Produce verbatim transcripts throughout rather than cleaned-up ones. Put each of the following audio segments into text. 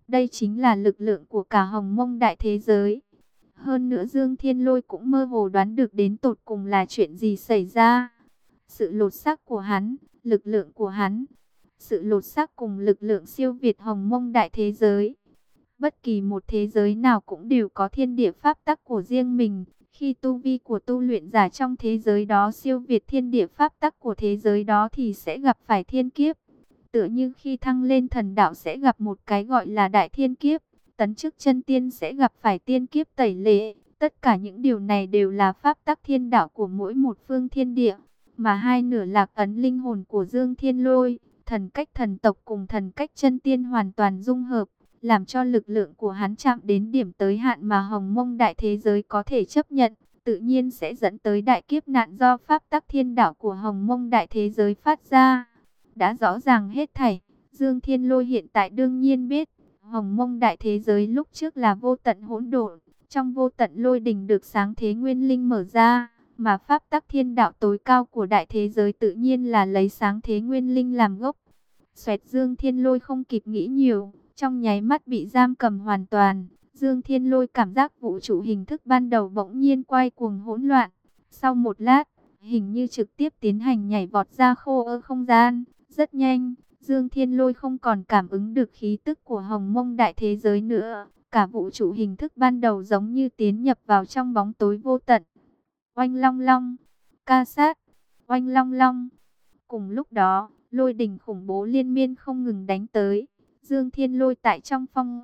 Đây chính là lực lượng của cả hồng mông đại thế giới. Hơn nữa Dương Thiên Lôi cũng mơ hồ đoán được đến tột cùng là chuyện gì xảy ra. Sự lột xác của hắn, lực lượng của hắn, sự lột xác cùng lực lượng siêu việt hồng mông đại thế giới. Bất kỳ một thế giới nào cũng đều có thiên địa pháp tắc của riêng mình. Khi tu vi của tu luyện giả trong thế giới đó siêu việt thiên địa pháp tắc của thế giới đó thì sẽ gặp phải thiên kiếp. Tựa như khi thăng lên thần đạo sẽ gặp một cái gọi là đại thiên kiếp, tấn chức chân tiên sẽ gặp phải tiên kiếp tẩy lễ. Tất cả những điều này đều là pháp tắc thiên đạo của mỗi một phương thiên địa. Mà hai nửa lạc ấn linh hồn của Dương Thiên Lôi, thần cách thần tộc cùng thần cách chân tiên hoàn toàn dung hợp, làm cho lực lượng của hắn chạm đến điểm tới hạn mà hồng mông đại thế giới có thể chấp nhận, tự nhiên sẽ dẫn tới đại kiếp nạn do pháp tắc thiên đạo của hồng mông đại thế giới phát ra. Đã rõ ràng hết thảy, Dương Thiên Lôi hiện tại đương nhiên biết, hồng mông đại thế giới lúc trước là vô tận hỗn độn, trong vô tận lôi đình được sáng thế nguyên linh mở ra, mà pháp tắc thiên đạo tối cao của đại thế giới tự nhiên là lấy sáng thế nguyên linh làm gốc. Xoẹt, Dương Thiên Lôi không kịp nghĩ nhiều, trong nháy mắt bị giam cầm hoàn toàn. Dương Thiên Lôi cảm giác vũ trụ hình thức ban đầu bỗng nhiên quay cuồng hỗn loạn. Sau một lát, hình như trực tiếp tiến hành nhảy vọt ra khô ơ không gian. Rất nhanh, Dương Thiên Lôi không còn cảm ứng được khí tức của hồng mông đại thế giới nữa. Cả vũ trụ hình thức ban đầu giống như tiến nhập vào trong bóng tối vô tận. Oanh long long, ca sát, oanh long long. Cùng lúc đó, lôi đình khủng bố liên miên không ngừng đánh tới. Dương Thiên Lôi tại trong phong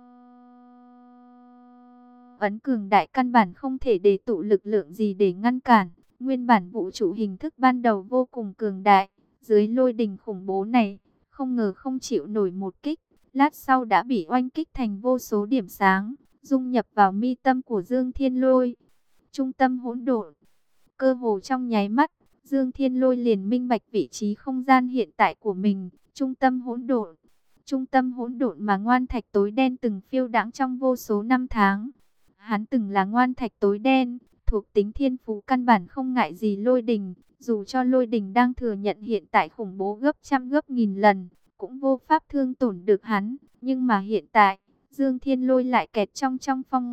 ấn cường đại căn bản không thể để tụ lực lượng gì để ngăn cản. Nguyên bản vũ trụ hình thức ban đầu vô cùng cường đại. Dưới lôi đình khủng bố này, không ngờ không chịu nổi một kích. Lát sau đã bị oanh kích thành vô số điểm sáng, dung nhập vào mi tâm của Dương Thiên Lôi. Trung tâm hỗn độn, cơ hồ trong nháy mắt, Dương Thiên Lôi liền minh bạch vị trí không gian hiện tại của mình. Trung tâm hỗn độn, trung tâm hỗn độn mà ngoan thạch tối đen từng phiêu đãng trong vô số năm tháng. Hắn từng là ngoan thạch tối đen, thuộc tính thiên phú căn bản không ngại gì lôi đình. Dù cho lôi đình đang thừa nhận hiện tại khủng bố gấp trăm gấp nghìn lần, cũng vô pháp thương tổn được hắn. Nhưng mà hiện tại, Dương Thiên Lôi lại kẹt trong trong phong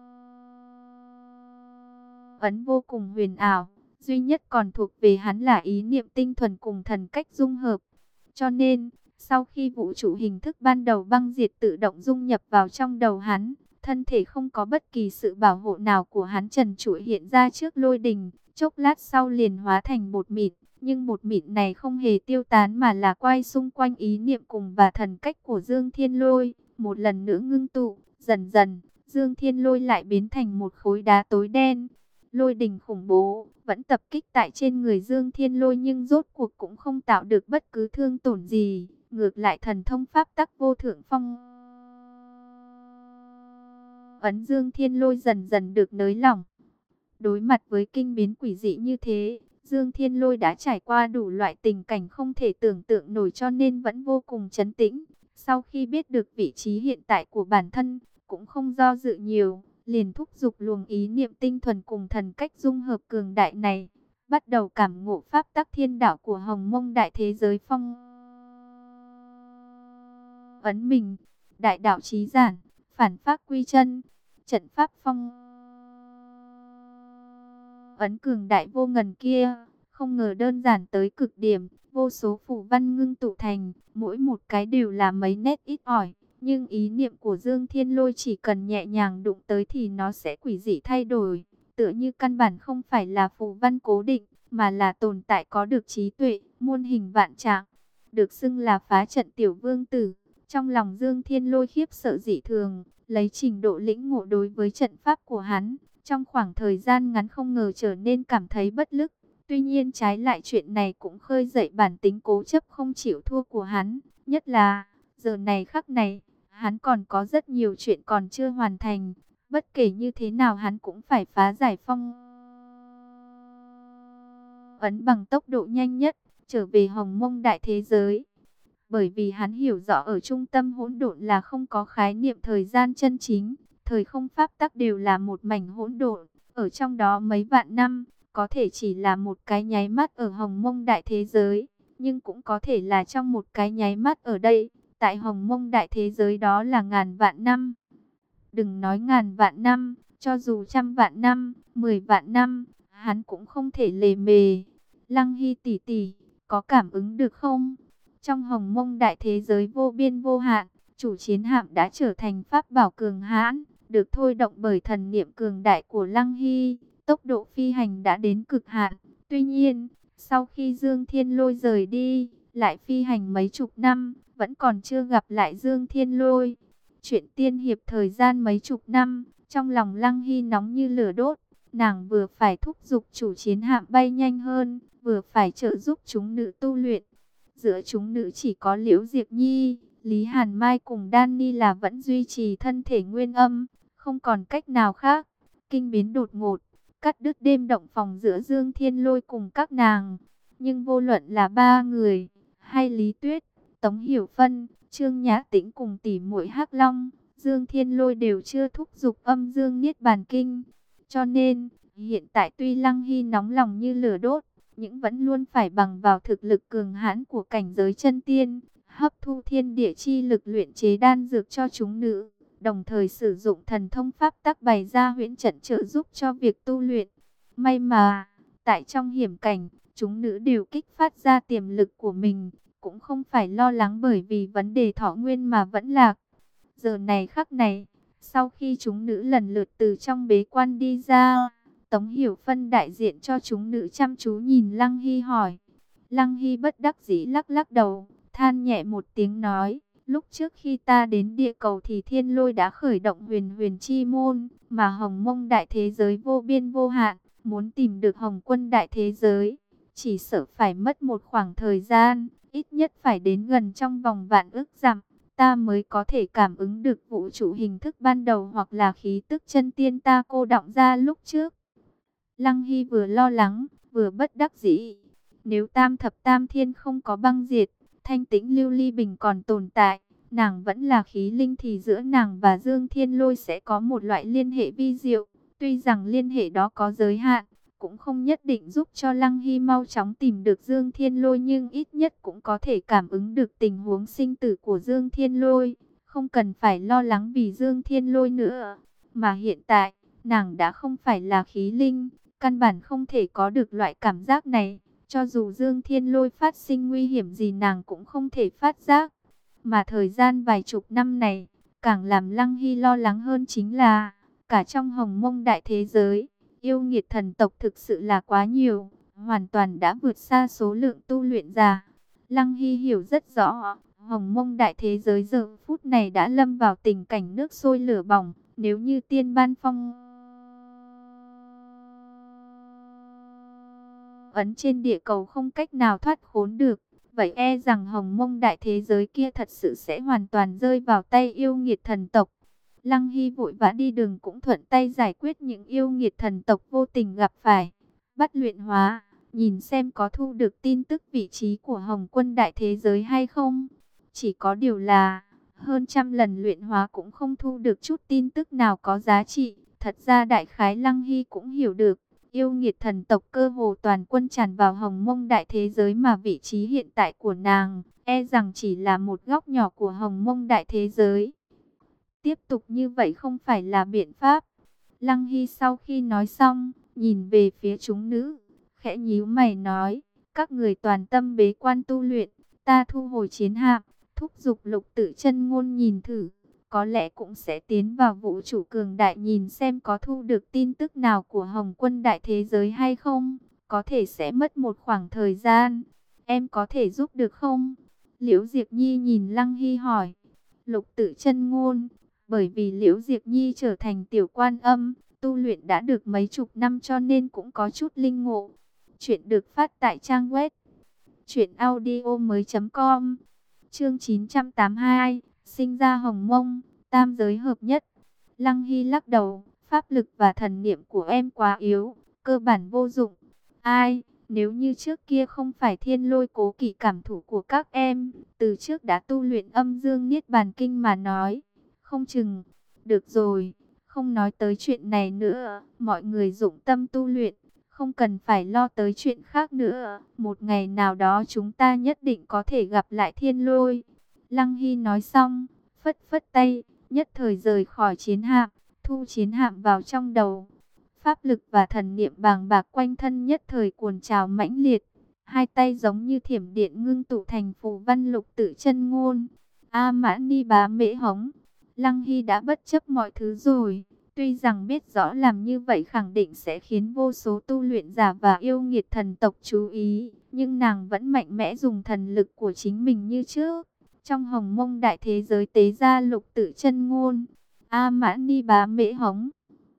ấn vô cùng huyền ảo. Duy nhất còn thuộc về hắn là ý niệm tinh thuần cùng thần cách dung hợp. Cho nên, sau khi vũ trụ hình thức ban đầu băng diệt tự động dung nhập vào trong đầu hắn, thân thể không có bất kỳ sự bảo hộ nào của hắn trần trụi hiện ra trước lôi đình, chốc lát sau liền hóa thành bột mịn. Nhưng bột mịn này không hề tiêu tán mà là quay xung quanh ý niệm cùng và thần cách của Dương Thiên Lôi, một lần nữa ngưng tụ. Dần dần, Dương Thiên Lôi lại biến thành một khối đá tối đen. Lôi đình khủng bố vẫn tập kích tại trên người Dương Thiên Lôi nhưng rốt cuộc cũng không tạo được bất cứ thương tổn gì. Ngược lại thần thông pháp tắc vô thượng phong ấn Dương Thiên Lôi dần dần được nới lỏng. Đối mặt với kinh biến quỷ dị như thế, Dương Thiên Lôi đã trải qua đủ loại tình cảnh không thể tưởng tượng nổi cho nên vẫn vô cùng trấn tĩnh. Sau khi biết được vị trí hiện tại của bản thân, cũng không do dự nhiều, liền thúc giục luồng ý niệm tinh thuần cùng thần cách dung hợp cường đại này, bắt đầu cảm ngộ pháp tắc thiên đạo của hồng mông đại thế giới phong ấn mình. Đại đạo chí giản, phản pháp quy chân, trận pháp phong ấn cường đại vô ngần kia, không ngờ đơn giản tới cực điểm, vô số phù văn ngưng tụ thành, mỗi một cái đều là mấy nét ít ỏi. Nhưng ý niệm của Dương Thiên Lôi chỉ cần nhẹ nhàng đụng tới thì nó sẽ quỷ dị thay đổi. Tựa như căn bản không phải là phù văn cố định, mà là tồn tại có được trí tuệ, muôn hình vạn trạng. Được xưng là phá trận tiểu vương tử. Trong lòng Dương Thiên Lôi khiếp sợ dị thường, lấy trình độ lĩnh ngộ đối với trận pháp của hắn, trong khoảng thời gian ngắn không ngờ trở nên cảm thấy bất lực. Tuy nhiên trái lại chuyện này cũng khơi dậy bản tính cố chấp không chịu thua của hắn. Nhất là, giờ này khắc này, hắn còn có rất nhiều chuyện còn chưa hoàn thành. Bất kể như thế nào hắn cũng phải phá giải phong ấn bằng tốc độ nhanh nhất, trở về hồng mông đại thế giới. Bởi vì hắn hiểu rõ ở trung tâm hỗn độn là không có khái niệm thời gian chân chính. Thời không pháp tắc đều là một mảnh hỗn độn. Ở trong đó mấy vạn năm, có thể chỉ là một cái nháy mắt ở hồng mông đại thế giới. Nhưng cũng có thể là trong một cái nháy mắt ở đây. Tại Hồng Mông đại thế giới đó là ngàn vạn năm. Đừng nói ngàn vạn năm, cho dù trăm vạn năm, mười vạn năm, hắn cũng không thể lề mề. Lăng Hy tỷ tỷ, có cảm ứng được không? Trong Hồng Mông đại thế giới vô biên vô hạn, chủ chiến hạm đã trở thành pháp bảo cường hãn, được thôi động bởi thần niệm cường đại của Lăng Hy, tốc độ phi hành đã đến cực hạn. Tuy nhiên, sau khi Dương Thiên Lôi rời đi, lại phi hành mấy chục năm, vẫn còn chưa gặp lại Dương Thiên Lôi. Chuyện tiên hiệp thời gian mấy chục năm, trong lòng Lăng Hy nóng như lửa đốt. Nàng vừa phải thúc giục chủ chiến hạm bay nhanh hơn, vừa phải trợ giúp chúng nữ tu luyện. Giữa chúng nữ chỉ có Liễu Diệp Nhi, Lý Hàn Mai cùng Danny là vẫn duy trì thân thể nguyên âm, không còn cách nào khác. Kinh biến đột ngột, cắt đứt đêm động phòng giữa Dương Thiên Lôi cùng các nàng. Nhưng vô luận là ba người, hay Lý Tuyết, Tống Hiểu Phân, Trương Nhã Tĩnh cùng tỷ muội Hắc Long, Dương Thiên Lôi đều chưa thúc giục âm dương niết bàn kinh. Cho nên, hiện tại tuy Lăng Hy nóng lòng như lửa đốt, nhưng vẫn luôn phải bằng vào thực lực cường hãn của cảnh giới chân tiên, hấp thu thiên địa chi lực luyện chế đan dược cho chúng nữ, đồng thời sử dụng thần thông pháp tắc bày ra huyễn trận trợ giúp cho việc tu luyện. May mà, tại trong hiểm cảnh, chúng nữ đều kích phát ra tiềm lực của mình, cũng không phải lo lắng bởi vì vấn đề thọ nguyên mà vẫn lạc. Giờ này khắc này, sau khi chúng nữ lần lượt từ trong bế quan đi ra, Tống Hiểu Phân đại diện cho chúng nữ chăm chú nhìn Lăng Hy hỏi. Lăng Hy bất đắc dĩ lắc lắc đầu, than nhẹ một tiếng nói, lúc trước khi ta đến địa cầu thì Thiên Lôi đã khởi động huyền huyền chi môn, mà Hồng Mông đại thế giới vô biên vô hạn, muốn tìm được Hồng Quân đại thế giới, chỉ sợ phải mất một khoảng thời gian, ít nhất phải đến gần trong vòng vạn ức dặm, ta mới có thể cảm ứng được vũ trụ hình thức ban đầu hoặc là khí tức chân tiên ta cô đọng ra lúc trước. Lăng Hy vừa lo lắng, vừa bất đắc dĩ. Nếu tam thập tam thiên không có băng diệt, thanh tĩnh lưu ly bình còn tồn tại, nàng vẫn là khí linh thì giữa nàng và Dương Thiên Lôi sẽ có một loại liên hệ vi diệu. Tuy rằng liên hệ đó có giới hạn, cũng không nhất định giúp cho Lăng Hy mau chóng tìm được Dương Thiên Lôi, nhưng ít nhất cũng có thể cảm ứng được tình huống sinh tử của Dương Thiên Lôi. Không cần phải lo lắng vì Dương Thiên Lôi nữa. Mà hiện tại, nàng đã không phải là khí linh, căn bản không thể có được loại cảm giác này. Cho dù Dương Thiên Lôi phát sinh nguy hiểm gì nàng cũng không thể phát giác. Mà thời gian vài chục năm này, càng làm Lăng Hy lo lắng hơn chính là, cả trong Hồng Mông đại thế giới, yêu nghiệt thần tộc thực sự là quá nhiều, hoàn toàn đã vượt xa số lượng tu luyện giả. Lăng Hy hiểu rất rõ, Hồng Mông đại thế giới giờ phút này đã lâm vào tình cảnh nước sôi lửa bỏng. Nếu như Tiên Ban Phong ấn trên địa cầu không cách nào thoát khốn được, vậy e rằng Hồng Mông đại thế giới kia thật sự sẽ hoàn toàn rơi vào tay yêu nghiệt thần tộc. Lăng Hy vội vã đi đường cũng thuận tay giải quyết những yêu nghiệt thần tộc vô tình gặp phải. Bắt luyện hóa, nhìn xem có thu được tin tức vị trí của Hồng Quân đại thế giới hay không. Chỉ có điều là, hơn trăm lần luyện hóa cũng không thu được chút tin tức nào có giá trị. Thật ra đại khái Lăng Hy cũng hiểu được, yêu nghiệt thần tộc cơ hồ toàn quân tràn vào Hồng Mông đại thế giới, mà vị trí hiện tại của nàng, e rằng chỉ là một góc nhỏ của Hồng Mông đại thế giới. Tiếp tục như vậy không phải là biện pháp. Lăng Hy sau khi nói xong, nhìn về phía chúng nữ, khẽ nhíu mày nói, các người toàn tâm bế quan tu luyện, ta thu hồi chiến hạm, thúc giục Lục Tự Chân Ngôn nhìn thử, có lẽ cũng sẽ tiến vào vũ trụ cường đại nhìn xem có thu được tin tức nào của Hồng Quân đại thế giới hay không, có thể sẽ mất một khoảng thời gian, em có thể giúp được không? Liễu Diệp Nhi nhìn Lăng Hy hỏi. Lục Tự Chân Ngôn, bởi vì Liễu Diệp Nhi trở thành tiểu quan âm, tu luyện đã được mấy chục năm cho nên cũng có chút linh ngộ. Chuyện được phát tại trang web truyện audio mới chấm com. Chương chín trăm tám mươi hai, sinh ra Hồng Mông, tam giới hợp nhất. Lăng Hy lắc đầu, pháp lực và thần niệm của em quá yếu, cơ bản vô dụng. Ai, nếu như trước kia không phải Thiên Lôi cố kỵ cảm thủ của các em, từ trước đã tu luyện âm dương niết bàn kinh mà nói, không chừng. Được rồi, không nói tới chuyện này nữa, mọi người dụng tâm tu luyện, không cần phải lo tới chuyện khác nữa. Một ngày nào đó chúng ta nhất định có thể gặp lại Thiên Lôi. Lăng Hy nói xong, phất phất tay, nhất thời rời khỏi chiến hạm, thu chiến hạm vào trong đầu. Pháp lực và thần niệm bàng bạc quanh thân nhất thời cuồn trào mãnh liệt. Hai tay giống như thiểm điện ngưng tụ thành phù văn lục tự chân ngôn. A Mã Ni Bá Mễ Hống. Lăng Hy đã bất chấp mọi thứ rồi. Tuy rằng biết rõ làm như vậy khẳng định sẽ khiến vô số tu luyện giả và yêu nghiệt thần tộc chú ý. Nhưng nàng vẫn mạnh mẽ dùng thần lực của chính mình như trước. Trong hồng mông đại thế giới tế ra lục tự chân ngôn. A Mã Ni Bá Mễ Hống.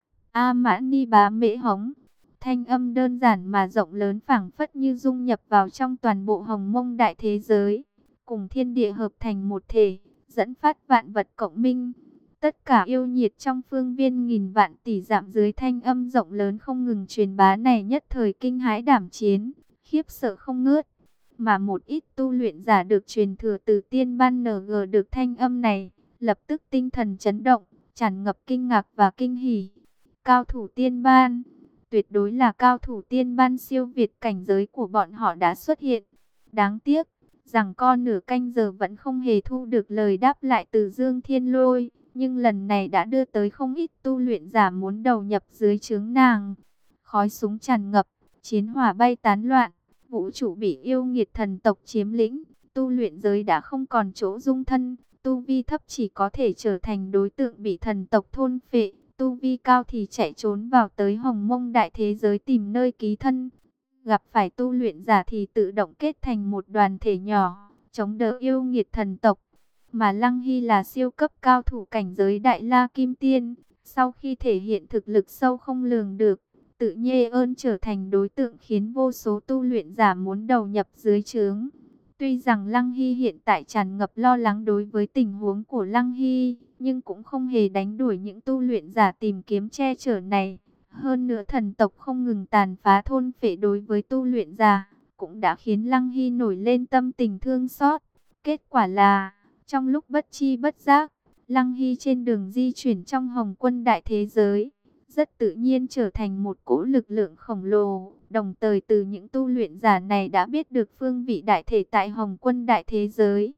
A Mã Ni Bá Mễ Hống. Thanh âm đơn giản mà rộng lớn phảng phất như dung nhập vào trong toàn bộ hồng mông đại thế giới. Cùng thiên địa hợp thành một thể, dẫn phát vạn vật cộng minh. Tất cả yêu nhiệt trong phương viên nghìn vạn tỷ dặm dưới thanh âm rộng lớn không ngừng truyền bá này nhất thời kinh hãi đảm chiến, khiếp sợ không ngớt. Mà một ít tu luyện giả được truyền thừa từ tiên ban en giê được thanh âm này, lập tức tinh thần chấn động, tràn ngập kinh ngạc và kinh hỉ. Cao thủ tiên ban, tuyệt đối là cao thủ tiên ban siêu việt cảnh giới của bọn họ đã xuất hiện. Đáng tiếc, rằng con nửa canh giờ vẫn không hề thu được lời đáp lại từ Dương Thiên Lôi. Nhưng lần này đã đưa tới không ít tu luyện giả muốn đầu nhập dưới trướng nàng. Khói súng tràn ngập, chiến hỏa bay tán loạn, vũ trụ bị yêu nghiệt thần tộc chiếm lĩnh. Tu luyện giới đã không còn chỗ dung thân, tu vi thấp chỉ có thể trở thành đối tượng bị thần tộc thôn phệ. Tu vi cao thì chạy trốn vào tới hồng mông đại thế giới tìm nơi ký thân. Gặp phải tu luyện giả thì tự động kết thành một đoàn thể nhỏ, chống đỡ yêu nghiệt thần tộc. Mà Lăng Hy là siêu cấp cao thủ cảnh giới Đại La Kim Tiên, sau khi thể hiện thực lực sâu không lường được, tự nhê ơn trở thành đối tượng khiến vô số tu luyện giả muốn đầu nhập dưới trướng. Tuy rằng Lăng Hy hiện tại tràn ngập lo lắng đối với tình huống của Lăng Hy, nhưng cũng không hề đánh đuổi những tu luyện giả tìm kiếm che chở này. Hơn nữa thần tộc không ngừng tàn phá thôn phệ đối với tu luyện giả, cũng đã khiến Lăng Hy nổi lên tâm tình thương xót. Kết quả là, trong lúc bất chi bất giác, Lăng Hy trên đường di chuyển trong hồng quân đại thế giới, rất tự nhiên trở thành một cỗ lực lượng khổng lồ. Đồng thời từ những tu luyện giả này đã biết được phương vị đại thể tại hồng quân đại thế giới.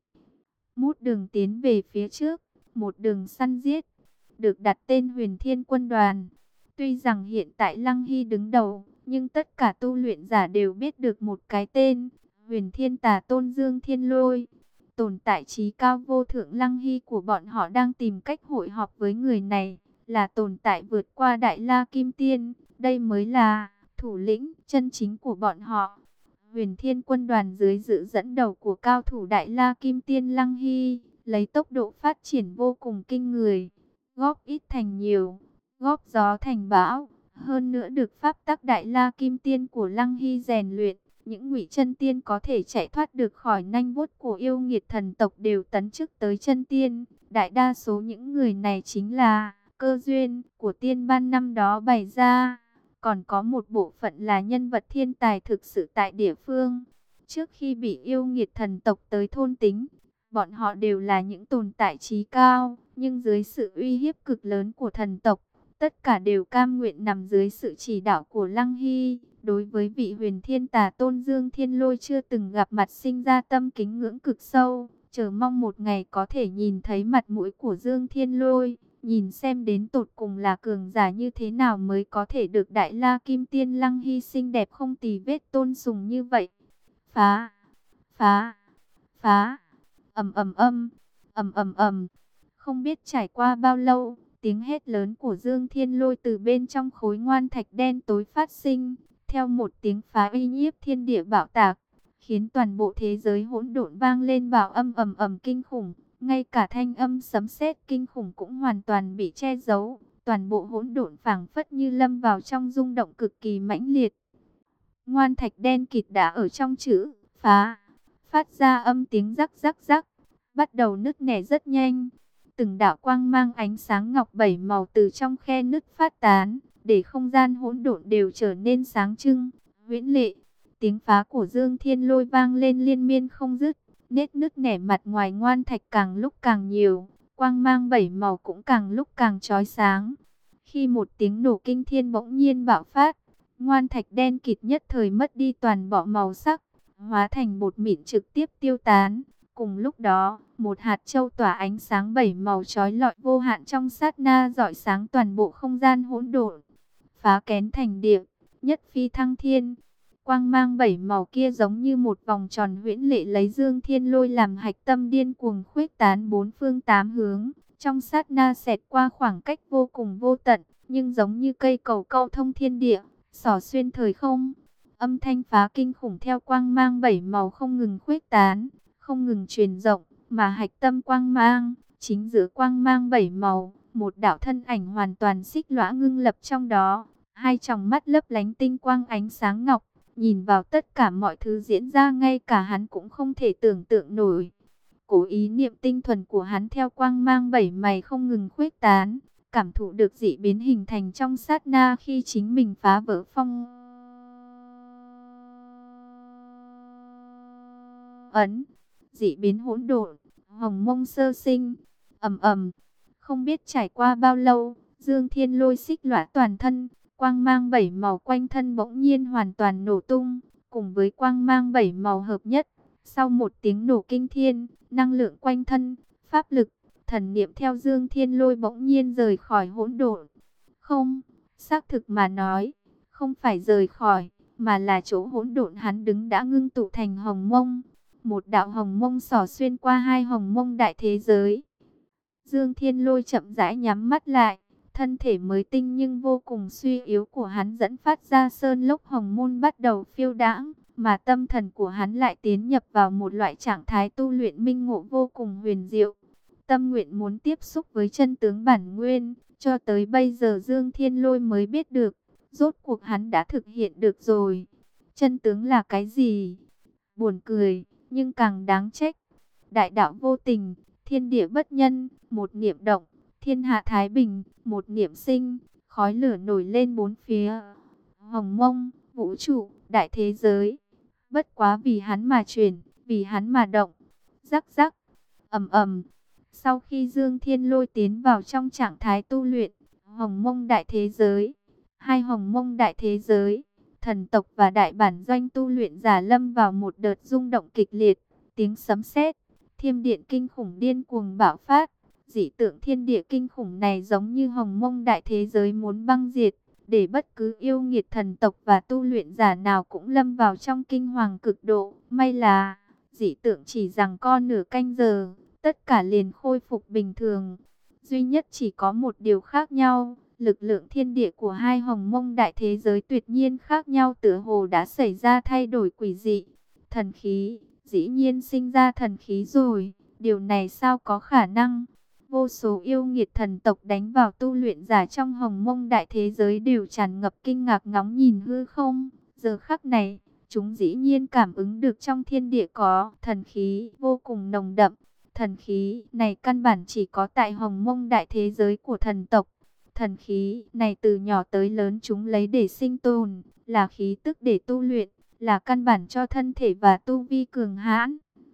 Mút đường tiến về phía trước, một đường săn giết, được đặt tên Huyền Thiên Quân Đoàn. Tuy rằng hiện tại Lăng Hy đứng đầu, nhưng tất cả tu luyện giả đều biết được một cái tên, Huyền Thiên Tà Tôn Dương Thiên Lôi. Tồn tại trí cao vô thượng Lăng Hy của bọn họ đang tìm cách hội họp với người này, là tồn tại vượt qua Đại La Kim Tiên. Đây mới là thủ lĩnh chân chính của bọn họ. Huyền Thiên Quân Đoàn dưới sự dẫn đầu của cao thủ Đại La Kim Tiên Lăng Hy, lấy tốc độ phát triển vô cùng kinh người, góp ít thành nhiều, góp gió thành bão. Hơn nữa được pháp tắc Đại La Kim Tiên của Lăng Hy rèn luyện, những ngụy chân tiên có thể chạy thoát được khỏi nanh vuốt của yêu nghiệt thần tộc đều tấn chức tới chân tiên. Đại đa số những người này chính là cơ duyên của tiên ban năm đó bày ra. Còn có một bộ phận là nhân vật thiên tài thực sự tại địa phương. Trước khi bị yêu nghiệt thần tộc tới thôn tính, bọn họ đều là những tồn tại trí cao. Nhưng dưới sự uy hiếp cực lớn của thần tộc, tất cả đều cam nguyện nằm dưới sự chỉ đạo của Lăng Hy. Đối với vị Huyền Thiên Tà Tôn Dương Thiên Lôi chưa từng gặp mặt sinh ra tâm kính ngưỡng cực sâu. Chờ mong một ngày có thể nhìn thấy mặt mũi của Dương Thiên Lôi. Nhìn xem đến tột cùng là cường giả như thế nào mới có thể được Đại La Kim Tiên Lăng Hy xinh đẹp không tì vết tôn sùng như vậy. Phá, phá, phá, ầm ầm ầm, ầm ầm ầm. Không biết trải qua bao lâu, tiếng hét lớn của Dương Thiên Lôi từ bên trong khối ngoan thạch đen tối phát sinh, theo một tiếng phá uy nhiếp thiên địa bạo tạc, khiến toàn bộ thế giới hỗn độn vang lên bạo âm ầm ầm kinh khủng. Ngay cả thanh âm sấm sét kinh khủng cũng hoàn toàn bị che giấu. Toàn bộ hỗn độn phảng phất như lâm vào trong rung động cực kỳ mãnh liệt. Ngoan thạch đen kịt đã ở trong chữ phá, phát ra âm tiếng rắc rắc rắc, bắt đầu nứt nẻ rất nhanh. Từng đạo quang mang ánh sáng ngọc bảy màu từ trong khe nứt phát tán, để không gian hỗn độn đều trở nên sáng trưng, huyễn lệ. Tiếng phá của Dương Thiên Lôi vang lên liên miên không dứt. Nét nứt nẻ mặt ngoài ngoan thạch càng lúc càng nhiều, quang mang bảy màu cũng càng lúc càng chói sáng. Khi một tiếng nổ kinh thiên bỗng nhiên bạo phát, ngoan thạch đen kịt nhất thời mất đi toàn bộ màu sắc, hóa thành bột mịn trực tiếp tiêu tán. Cùng lúc đó, một hạt châu tỏa ánh sáng bảy màu chói lọi vô hạn, trong sát na rọi sáng toàn bộ không gian hỗn độn, phá kén thành địa, nhất phi thăng thiên. Quang mang bảy màu kia giống như một vòng tròn huyễn lệ, lấy Dương Thiên Lôi làm hạch tâm, điên cuồng khuếch tán bốn phương tám hướng, trong sát na xẹt qua khoảng cách vô cùng vô tận, nhưng giống như cây cầu câu thông thiên địa, xỏ xuyên thời không. Âm thanh phá kinh khủng theo quang mang bảy màu không ngừng khuếch tán, không ngừng truyền rộng, mà hạch tâm quang mang, chính giữa quang mang bảy màu, một đạo thân ảnh hoàn toàn xích lõa ngưng lập trong đó, hai tròng mắt lấp lánh tinh quang ánh sáng ngọc, nhìn vào tất cả mọi thứ diễn ra, ngay cả hắn cũng không thể tưởng tượng nổi. Cố ý niệm tinh thuần của hắn theo quang mang bảy mày không ngừng khuếch tán, cảm thụ được dị biến hình thành trong sát na khi chính mình phá vỡ phong ấn. Dị biến hỗn độn, hồng mông sơ sinh, ầm ầm. Không biết trải qua bao lâu, Dương Thiên Lôi xích lõa toàn thân, quang mang bảy màu quanh thân bỗng nhiên hoàn toàn nổ tung, cùng với quang mang bảy màu hợp nhất. Sau một tiếng nổ kinh thiên, năng lượng quanh thân, pháp lực, thần niệm theo Dương Thiên Lôi bỗng nhiên rời khỏi hỗn độn. Không, xác thực mà nói, không phải rời khỏi, mà là chỗ hỗn độn hắn đứng đã ngưng tụ thành hồng mông. Một đạo hồng mông xỏ xuyên qua hai hồng mông đại thế giới. Dương Thiên Lôi chậm rãi nhắm mắt lại, thân thể mới tinh nhưng vô cùng suy yếu của hắn dẫn phát ra sơn lốc hồng môn bắt đầu phiêu đãng, mà tâm thần của hắn lại tiến nhập vào một loại trạng thái tu luyện minh ngộ vô cùng huyền diệu. Tâm nguyện muốn tiếp xúc với chân tướng bản nguyên, cho tới bây giờ Dương Thiên Lôi mới biết được, rốt cuộc hắn đã thực hiện được rồi. Chân tướng là cái gì? Buồn cười, nhưng càng đáng trách. Đại đạo vô tình, thiên địa bất nhân, một niệm động, thiên hạ thái bình, một niệm sinh, khói lửa nổi lên bốn phía. Hồng mông, vũ trụ, đại thế giới, bất quá vì hắn mà chuyển, vì hắn mà động. Rắc rắc, ầm ầm. Sau khi Dương Thiên Lôi tiến vào trong trạng thái tu luyện, hồng mông đại thế giới, hai hồng mông đại thế giới, thần tộc và đại bản doanh tu luyện giả lâm vào một đợt rung động kịch liệt, tiếng sấm sét, thiêm điện kinh khủng điên cuồng bạo phát. Dị tượng thiên địa kinh khủng này giống như hồng mông đại thế giới muốn băng diệt, để bất cứ yêu nghiệt thần tộc và tu luyện giả nào cũng lâm vào trong kinh hoàng cực độ. May là, dị tượng chỉ giằng co nửa canh giờ, tất cả liền khôi phục bình thường. Duy nhất chỉ có một điều khác nhau, lực lượng thiên địa của hai hồng mông đại thế giới tuyệt nhiên khác nhau, tựa hồ đã xảy ra thay đổi quỷ dị. Thần khí, dĩ nhiên sinh ra thần khí rồi, điều này sao có khả năng? Vô số yêu nghiệt thần tộc đánh vào tu luyện giả trong hồng mông đại thế giới đều tràn ngập kinh ngạc ngóng nhìn hư không. Giờ khắc này, chúng dĩ nhiên cảm ứng được trong thiên địa có thần khí vô cùng nồng đậm. Thần khí này căn bản chỉ có tại hồng mông đại thế giới của thần tộc. Thần khí này từ nhỏ tới lớn chúng lấy để sinh tồn, là khí tức để tu luyện, là căn bản cho thân thể và tu vi cường hãn.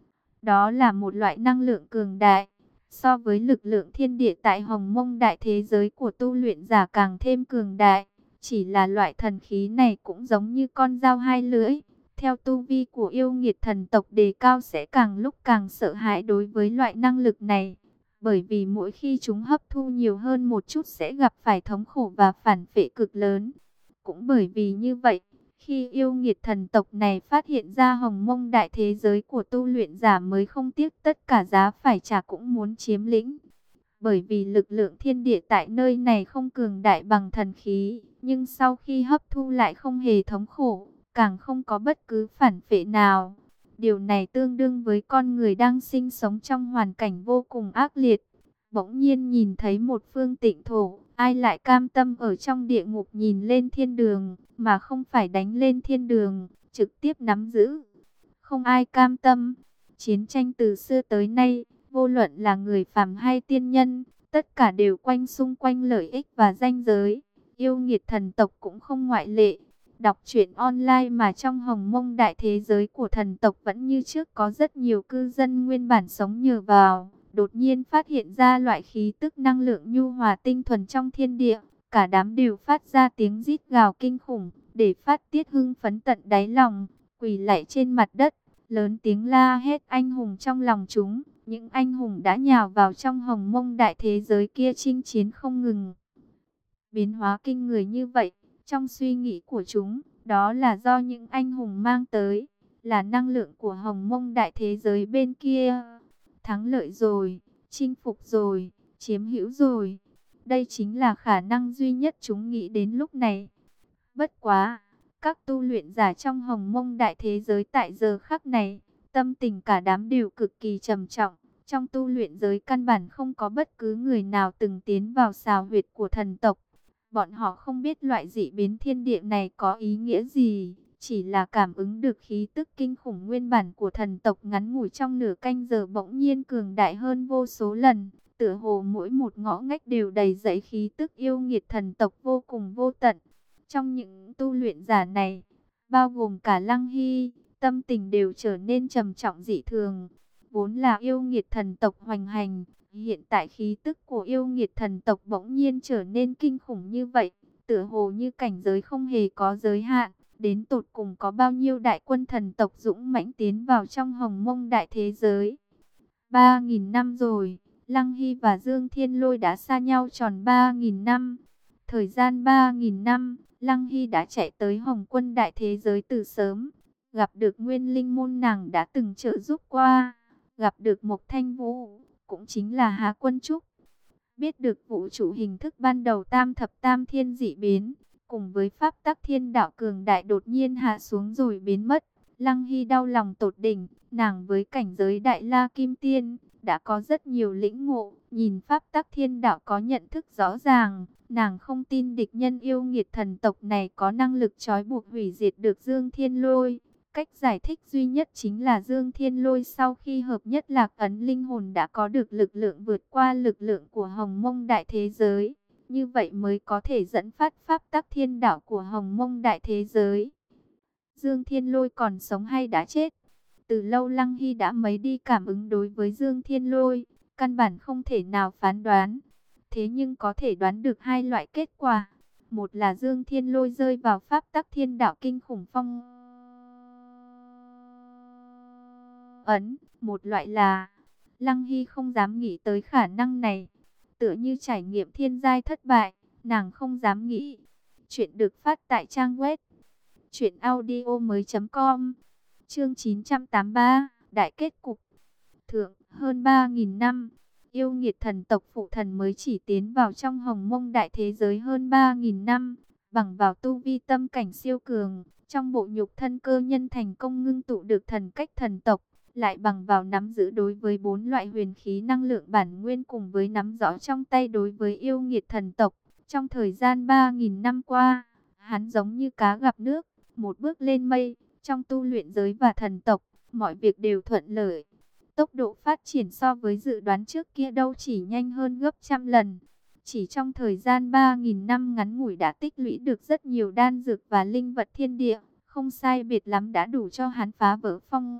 Đó là một loại năng lượng cường đại. So với lực lượng thiên địa tại hồng mông đại thế giới của tu luyện giả càng thêm cường đại. Chỉ là loại thần khí này cũng giống như con dao hai lưỡi. Theo tu vi của yêu nghiệt thần tộc đề cao sẽ càng lúc càng sợ hãi đối với loại năng lực này. Bởi vì mỗi khi chúng hấp thu nhiều hơn một chút sẽ gặp phải thống khổ và phản phệ cực lớn. Cũng bởi vì như vậy, khi yêu nghiệt thần tộc này phát hiện ra hồng mông đại thế giới của tu luyện giả mới không tiếc tất cả giá phải trả cũng muốn chiếm lĩnh. Bởi vì lực lượng thiên địa tại nơi này không cường đại bằng thần khí, nhưng sau khi hấp thu lại không hề thống khổ, càng không có bất cứ phản phệ nào. Điều này tương đương với con người đang sinh sống trong hoàn cảnh vô cùng ác liệt. Bỗng nhiên nhìn thấy một phương tịnh thổ, ai lại cam tâm ở trong địa ngục nhìn lên thiên đường, mà không phải đánh lên thiên đường, trực tiếp nắm giữ. Không ai cam tâm. Chiến tranh từ xưa tới nay, vô luận là người phàm hay tiên nhân, tất cả đều quanh xung quanh lợi ích và danh giới. Yêu nghiệt thần tộc cũng không ngoại lệ. Đọc truyện online mà trong hồng mông đại thế giới của thần tộc vẫn như trước có rất nhiều cư dân nguyên bản sống nhờ vào. Đột nhiên phát hiện ra loại khí tức năng lượng nhu hòa tinh thuần trong thiên địa. Cả đám đều phát ra tiếng rít gào kinh khủng, để phát tiết hưng phấn tận đáy lòng, quỳ lạy trên mặt đất, lớn tiếng la hét anh hùng trong lòng chúng. Những anh hùng đã nhào vào trong hồng mông đại thế giới kia chinh chiến không ngừng. Biến hóa kinh người như vậy, trong suy nghĩ của chúng, đó là do những anh hùng mang tới, là năng lượng của hồng mông đại thế giới bên kia. Thắng lợi rồi, chinh phục rồi, chiếm hữu rồi. Đây chính là khả năng duy nhất chúng nghĩ đến lúc này. Bất quá, các tu luyện giả trong hồng mông đại thế giới tại giờ khắc này, tâm tình cả đám đều cực kỳ trầm trọng. Trong tu luyện giới căn bản không có bất cứ người nào từng tiến vào xào huyệt của thần tộc. Bọn họ không biết loại dị biến thiên địa này có ý nghĩa gì, chỉ là cảm ứng được khí tức kinh khủng nguyên bản của thần tộc ngắn ngủi trong nửa canh giờ bỗng nhiên cường đại hơn vô số lần. Tựa hồ mỗi một ngõ ngách đều đầy dẫy khí tức yêu nghiệt thần tộc vô cùng vô tận. Trong những tu luyện giả này, bao gồm cả Lăng Hy, tâm tình đều trở nên trầm trọng dị thường. Vốn là yêu nghiệt thần tộc hoành hành, hiện tại khí tức của yêu nghiệt thần tộc bỗng nhiên trở nên kinh khủng như vậy, tựa hồ như cảnh giới không hề có giới hạn. Đến tột cùng có bao nhiêu đại quân thần tộc dũng mãnh tiến vào trong hồng mông đại thế giới. Ba nghìn năm rồi, Lăng Hy và Dương Thiên Lôi đã xa nhau tròn ba nghìn năm. Thời gian ba nghìn năm, Lăng Hy đã chạy tới hồng quân đại thế giới từ sớm. Gặp được Nguyên Linh môn nàng đã từng trợ giúp qua. Gặp được Mộc Thanh Vũ, cũng chính là Hà Quân Trúc. Biết được vũ trụ hình thức ban đầu tam thập tam thiên dị biến, cùng với pháp tắc thiên đạo cường đại đột nhiên hạ xuống rồi biến mất. Lăng Hy đau lòng tột đỉnh, nàng với cảnh giới đại la kim tiên, đã có rất nhiều lĩnh ngộ, nhìn pháp tắc thiên đạo có nhận thức rõ ràng. Nàng không tin địch nhân yêu nghiệt thần tộc này có năng lực trói buộc hủy diệt được Dương Thiên Lôi. Cách giải thích duy nhất chính là Dương Thiên Lôi sau khi hợp nhất lạc ấn linh hồn đã có được lực lượng vượt qua lực lượng của hồng mông đại thế giới. Như vậy mới có thể dẫn phát pháp tắc thiên đạo của hồng mông đại thế giới. Dương Thiên Lôi còn sống hay đã chết? Từ lâu Lăng Hy đã mấy đi cảm ứng đối với Dương Thiên Lôi, căn bản không thể nào phán đoán. Thế nhưng có thể đoán được hai loại kết quả. Một là Dương Thiên Lôi rơi vào pháp tắc thiên đạo kinh khủng phong ấn. Một loại là Lăng Hy không dám nghĩ tới khả năng này. Tựa như trải nghiệm thiên giai thất bại, nàng không dám nghĩ. Chuyện được phát tại trang web truyện audio mới chấm com. Chương chín trăm tám mươi ba, Đại kết cục. Thượng, hơn ba nghìn năm, yêu nghiệt thần tộc phụ thần mới chỉ tiến vào trong hồng mông đại thế giới hơn ba nghìn năm, bằng vào tu vi tâm cảnh siêu cường, trong bộ nhục thân cơ nhân thành công ngưng tụ được thần cách thần tộc, lại bằng vào nắm giữ đối với bốn loại huyền khí năng lượng bản nguyên cùng với nắm rõ trong tay đối với yêu nghiệt thần tộc. Trong thời gian ba nghìn năm qua, hắn giống như cá gặp nước, một bước lên mây. Trong tu luyện giới và thần tộc, mọi việc đều thuận lợi. Tốc độ phát triển so với dự đoán trước kia đâu chỉ nhanh hơn gấp trăm lần. Chỉ trong thời gian ba nghìn năm ngắn ngủi đã tích lũy được rất nhiều đan dược và linh vật thiên địa. Không sai biệt lắm đã đủ cho hắn phá vỡ phong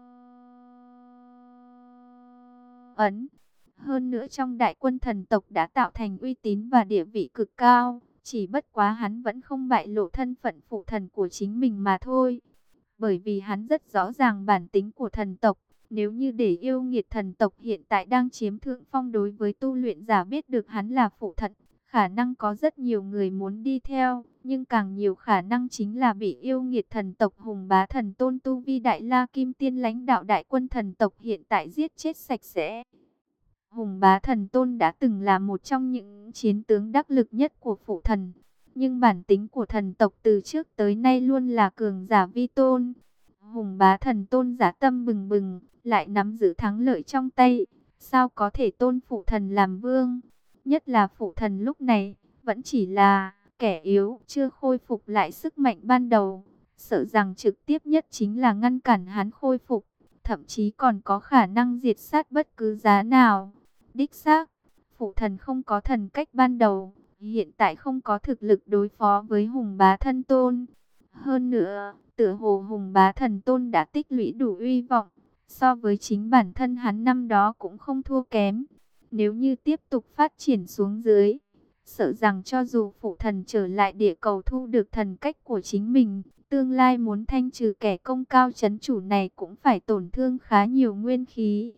ấn. Hơn nữa trong đại quân thần tộc đã tạo thành uy tín và địa vị cực cao. Chỉ bất quá hắn vẫn không bại lộ thân phận phụ thần của chính mình mà thôi. Bởi vì hắn rất rõ ràng bản tính của thần tộc. Nếu như để yêu nghiệt thần tộc hiện tại đang chiếm thượng phong đối với tu luyện giả biết được hắn là phụ thần, khả năng có rất nhiều người muốn đi theo. Nhưng càng nhiều khả năng chính là bị yêu nghiệt thần tộc Hùng Bá Thần Tôn tu vi đại la kim tiên lãnh đạo đại quân thần tộc hiện tại giết chết sạch sẽ. Hùng Bá Thần Tôn đã từng là một trong những chiến tướng đắc lực nhất của phụ thần. Nhưng bản tính của thần tộc từ trước tới nay luôn là cường giả vi tôn. Hùng Bá Thần Tôn giả tâm bừng bừng, lại nắm giữ thắng lợi trong tay. Sao có thể tôn phụ thần làm vương? Nhất là phụ thần lúc này, vẫn chỉ là kẻ yếu, chưa khôi phục lại sức mạnh ban đầu. Sợ rằng trực tiếp nhất chính là ngăn cản hắn khôi phục. Thậm chí còn có khả năng diệt sát bất cứ giá nào. Đích xác, phụ thần không có thần cách ban đầu. Hiện tại không có thực lực đối phó với Hùng Bá Thần Tôn. Hơn nữa, tựa hồ Hùng Bá Thần Tôn đã tích lũy đủ uy vọng. So với chính bản thân hắn năm đó cũng không thua kém. Nếu như tiếp tục phát triển xuống dưới, sợ rằng cho dù phụ thần trở lại địa cầu thu được thần cách của chính mình, tương lai muốn thanh trừ kẻ công cao chấn chủ này cũng phải tổn thương khá nhiều nguyên khí.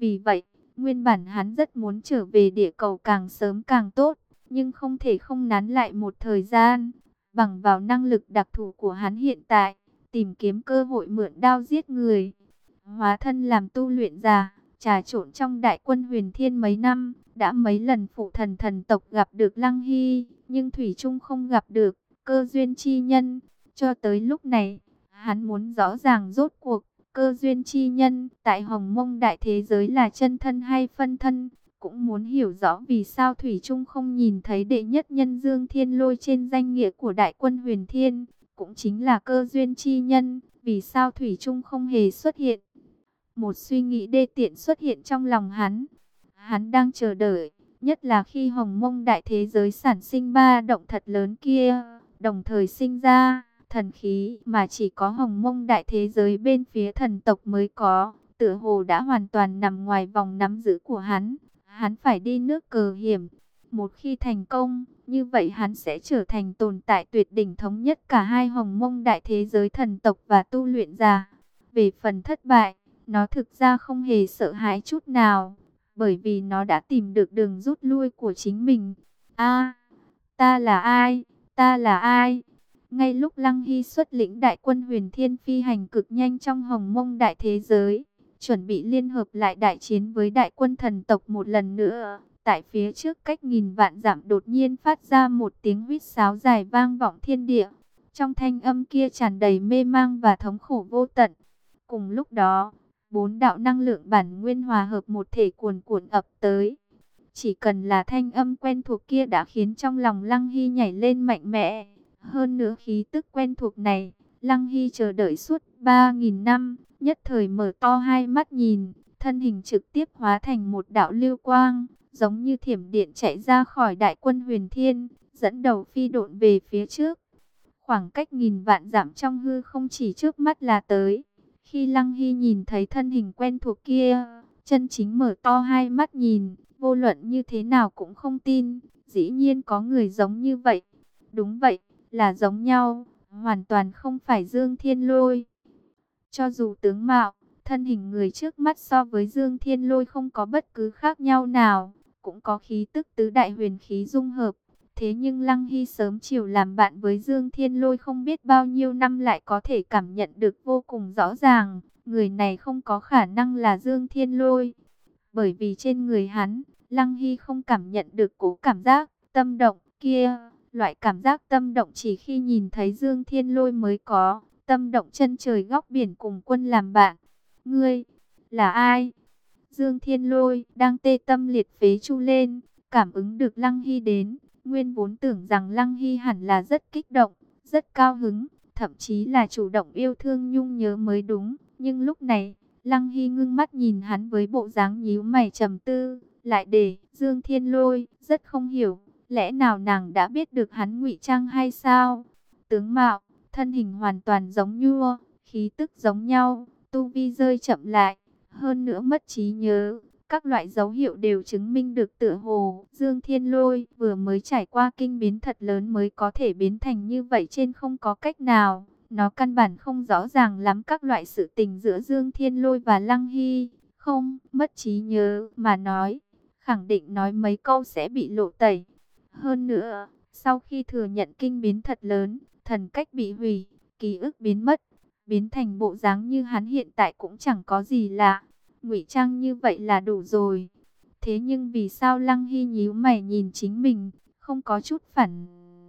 Vì vậy, nguyên bản hắn rất muốn trở về địa cầu càng sớm càng tốt, nhưng không thể không nán lại một thời gian. Bằng vào năng lực đặc thù của hắn hiện tại, tìm kiếm cơ hội mượn đao giết người. Hóa thân làm tu luyện giả, trà trộn trong đại quân Huyền Thiên mấy năm, đã mấy lần phụ thần thần tộc gặp được Lăng Hy, nhưng thủy chung không gặp được cơ duyên chi nhân. Cho tới lúc này, hắn muốn rõ ràng rốt cuộc cơ duyên chi nhân tại Hồng Mông đại thế giới là chân thân hay phân thân, cũng muốn hiểu rõ vì sao thủy chung không nhìn thấy đệ nhất nhân Dương Thiên Lôi trên danh nghĩa của đại quân Huyền Thiên, cũng chính là cơ duyên chi nhân, vì sao thủy chung không hề xuất hiện. Một suy nghĩ đê tiện xuất hiện trong lòng hắn. Hắn đang chờ đợi, nhất là khi Hồng Mông đại thế giới sản sinh ba động thật lớn kia, đồng thời sinh ra thần khí mà chỉ có Hồng Mông đại thế giới bên phía thần tộc mới có, tựa hồ đã hoàn toàn nằm ngoài vòng nắm giữ của hắn. Hắn phải đi nước cờ hiểm. Một khi thành công, như vậy hắn sẽ trở thành tồn tại tuyệt đỉnh thống nhất cả hai Hồng Mông đại thế giới thần tộc và tu luyện giả. Về phần thất bại, nó thực ra không hề sợ hãi chút nào, bởi vì nó đã tìm được đường rút lui của chính mình. A, ta là ai? Ta là ai? Ngay lúc Lăng Hy xuất lĩnh đại quân Huyền Thiên phi hành cực nhanh trong Hồng Mông đại thế giới, chuẩn bị liên hợp lại đại chiến với đại quân thần tộc một lần nữa, tại phía trước cách nghìn vạn dặm đột nhiên phát ra một tiếng huýt sáo dài vang vọng thiên địa. Trong thanh âm kia tràn đầy mê mang và thống khổ vô tận. Cùng lúc đó, bốn đạo năng lượng bản nguyên hòa hợp một thể cuồn cuộn ập tới. Chỉ cần là thanh âm quen thuộc kia đã khiến trong lòng Lăng Hy nhảy lên mạnh mẽ. Hơn nữa khí tức quen thuộc này, Lăng Hy chờ đợi suốt ba nghìn năm, nhất thời mở to hai mắt nhìn, thân hình trực tiếp hóa thành một đạo lưu quang, giống như thiểm điện chạy ra khỏi đại quân Huyền Thiên, dẫn đầu phi độn về phía trước. Khoảng cách nghìn vạn dặm trong hư không chỉ trước mắt là tới. Khi Lăng Hy nhìn thấy thân hình quen thuộc kia, chân chính mở to hai mắt nhìn, vô luận như thế nào cũng không tin, dĩ nhiên có người giống như vậy. Đúng vậy, là giống nhau, hoàn toàn không phải Dương Thiên Lôi. Cho dù tướng mạo, thân hình người trước mắt so với Dương Thiên Lôi không có bất cứ khác nhau nào, cũng có khí tức tứ đại huyền khí dung hợp. Thế nhưng Lăng Hy sớm chiều làm bạn với Dương Thiên Lôi không biết bao nhiêu năm lại có thể cảm nhận được vô cùng rõ ràng, người này không có khả năng là Dương Thiên Lôi. Bởi vì trên người hắn, Lăng Hy không cảm nhận được cố cảm giác tâm động kia. Loại cảm giác tâm động chỉ khi nhìn thấy Dương Thiên Lôi mới có, tâm động chân trời góc biển cùng quân làm bạn. Ngươi, là ai? Dương Thiên Lôi đang tê tâm liệt phế chu lên, cảm ứng được Lăng Hy đến. Nguyên vốn tưởng rằng Lăng Hy hẳn là rất kích động, rất cao hứng, thậm chí là chủ động yêu thương nhung nhớ mới đúng. Nhưng lúc này, Lăng Hy ngưng mắt nhìn hắn với bộ dáng nhíu mày trầm tư, lại để Dương Thiên Lôi rất không hiểu. Lẽ nào nàng đã biết được hắn ngụy trang hay sao? Tướng mạo, thân hình hoàn toàn giống nhua, khí tức giống nhau, tu vi rơi chậm lại, hơn nữa mất trí nhớ. Các loại dấu hiệu đều chứng minh được tựa hồ Dương Thiên Lôi vừa mới trải qua kinh biến thật lớn mới có thể biến thành như vậy, trên không có cách nào. Nó căn bản không rõ ràng lắm các loại sự tình giữa Dương Thiên Lôi và Lăng Hy. Không, mất trí nhớ mà nói, khẳng định nói mấy câu sẽ bị lộ tẩy. Hơn nữa, sau khi thừa nhận kinh biến thật lớn, thần cách bị hủy, ký ức biến mất, biến thành bộ dáng như hắn hiện tại cũng chẳng có gì lạ. Ngụy trang như vậy là đủ rồi. Thế nhưng vì sao Lăng Hy nhíu mày nhìn chính mình, không có chút phản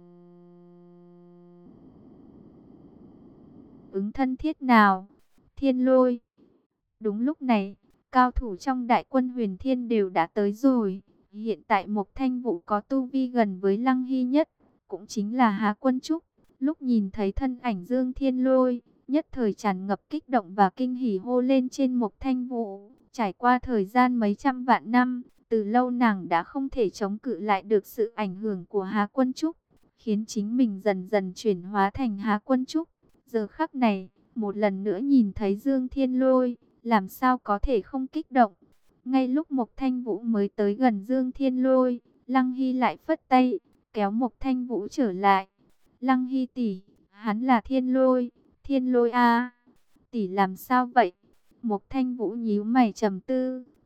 ứng thân thiết nào? Thiên Lôi. Đúng lúc này, cao thủ trong đại quân Huyền Thiên đều đã tới rồi. Hiện tại Mộc Thanh Vũ có tu vi gần với Lăng Hy nhất, cũng chính là Há Quân Trúc. Lúc nhìn thấy thân ảnh Dương Thiên Lôi, nhất thời tràn ngập kích động và kinh hỉ hô lên trên Mộc Thanh Vũ. Trải qua thời gian mấy trăm vạn năm, từ lâu nàng đã không thể chống cự lại được sự ảnh hưởng của Há Quân Trúc, khiến chính mình dần dần chuyển hóa thành Há Quân Trúc. Giờ khắc này, một lần nữa nhìn thấy Dương Thiên Lôi, làm sao có thể không kích động. Ngay lúc Mộc Thanh Vũ mới tới gần Dương Thiên Lôi, Lăng Hy lại phất tay, kéo Mộc Thanh Vũ trở lại. Lăng Hy tỷ, hắn là Thiên Lôi, Thiên Lôi a, tỷ làm sao vậy? Mộc Thanh Vũ nhíu mày trầm tư,